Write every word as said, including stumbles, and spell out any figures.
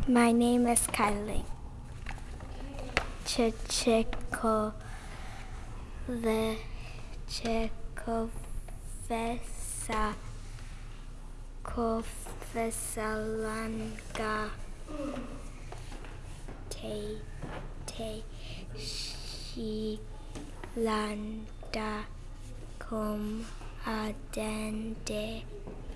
My name is Kylie. Chichiko the Chikovesa Kovesalanga Te Te Shilanda Kum Adende